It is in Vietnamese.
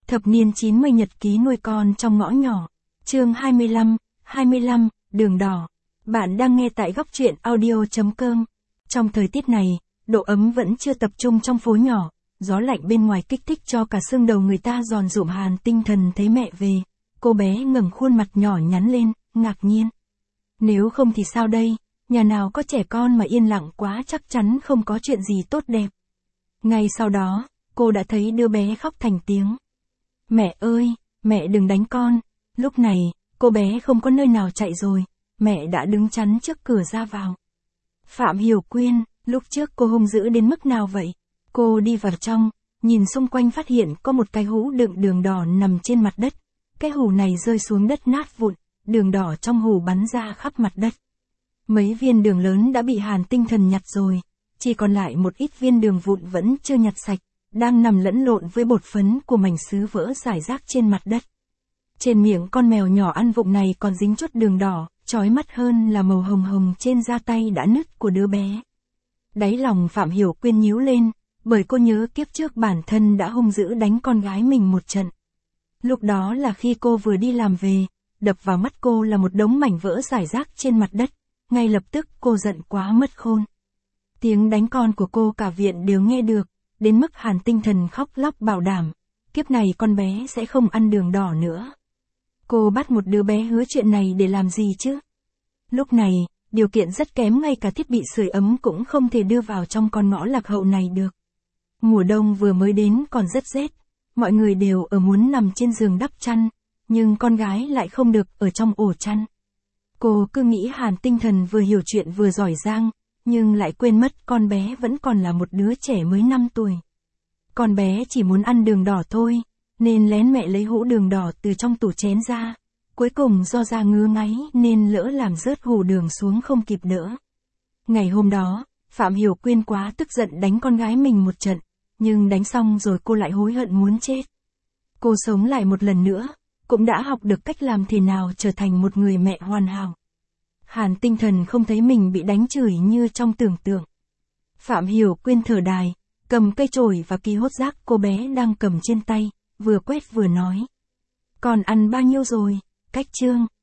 Thập niên 90 nhật ký nuôi con trong ngõ nhỏ. Chương 25, đường đỏ. Bạn đang nghe tại góc truyện audio.com. Trong thời tiết này, độ ấm vẫn chưa tập trung trong phố nhỏ, gió lạnh bên ngoài kích thích cho cả xương đầu người ta giòn rụm hàn tinh thần thấy mẹ về. Cô bé ngẩng khuôn mặt nhỏ nhắn lên, ngạc nhiên. Nếu không thì sao đây, nhà nào có trẻ con mà yên lặng quá chắc chắn không có chuyện gì tốt đẹp. Ngay sau đó, cô đã thấy đứa bé khóc thành tiếng. Mẹ ơi, mẹ đừng đánh con. Lúc này, cô bé không có nơi nào chạy rồi, mẹ đã đứng chắn trước cửa ra vào. Phạm Hiểu Quyên, lúc trước cô hung dữ đến mức nào vậy? Cô đi vào trong, nhìn xung quanh phát hiện có một cái hũ đựng đường đỏ nằm trên mặt đất. Cái hũ này rơi xuống đất nát vụn, đường đỏ trong hũ bắn ra khắp mặt đất. Mấy viên đường lớn đã bị Hàn Tinh Thần nhặt rồi, chỉ còn lại một ít viên đường vụn vẫn chưa nhặt sạch, đang nằm lẫn lộn với bột phấn của mảnh sứ vỡ rải rác trên mặt đất. Trên miệng con mèo nhỏ ăn vụng này còn dính chút đường đỏ, chói mắt hơn là màu hồng hồng trên da tay đã nứt của đứa bé. Đáy lòng Phạm Hiểu Quyên nhíu lên, bởi cô nhớ kiếp trước bản thân đã hung dữ đánh con gái mình một trận. Lúc đó là khi cô vừa đi làm về, đập vào mắt cô là một đống mảnh vỡ rải rác trên mặt đất, ngay lập tức cô giận quá mất khôn. Tiếng đánh con của cô cả viện đều nghe được, đến mức Hàn Tinh Thần khóc lóc bảo đảm, kiếp này con bé sẽ không ăn đường đỏ nữa. Cô bắt một đứa bé hứa chuyện này để làm gì chứ? Lúc này, điều kiện rất kém, ngay cả thiết bị sưởi ấm cũng không thể đưa vào trong con ngõ lạc hậu này được. Mùa đông vừa mới đến còn rất rét, mọi người đều ở muốn nằm trên giường đắp chăn, nhưng con gái lại không được ở trong ổ chăn. Cô cứ nghĩ Hàn Tinh Thần vừa hiểu chuyện vừa giỏi giang, nhưng lại quên mất con bé vẫn còn là một đứa trẻ mới 5 tuổi. Con bé chỉ muốn ăn đường đỏ thôi, nên lén mẹ lấy hũ đường đỏ từ trong tủ chén ra. Cuối cùng do da ngứa ngáy nên lỡ làm rớt hũ đường xuống không kịp đỡ. Ngày hôm đó, Phạm Hiểu Quyên quá tức giận đánh con gái mình một trận, nhưng đánh xong rồi cô lại hối hận muốn chết. Cô sống lại một lần nữa, cũng đã học được cách làm thế nào trở thành một người mẹ hoàn hảo. Hàn Tinh Thần không thấy mình bị đánh chửi như trong tưởng tượng. Phạm Hiểu Quyên thở đài, cầm cây chổi và ki hốt rác cô bé đang cầm trên tay, vừa quét vừa nói. Con ăn bao nhiêu rồi, Cách Trương?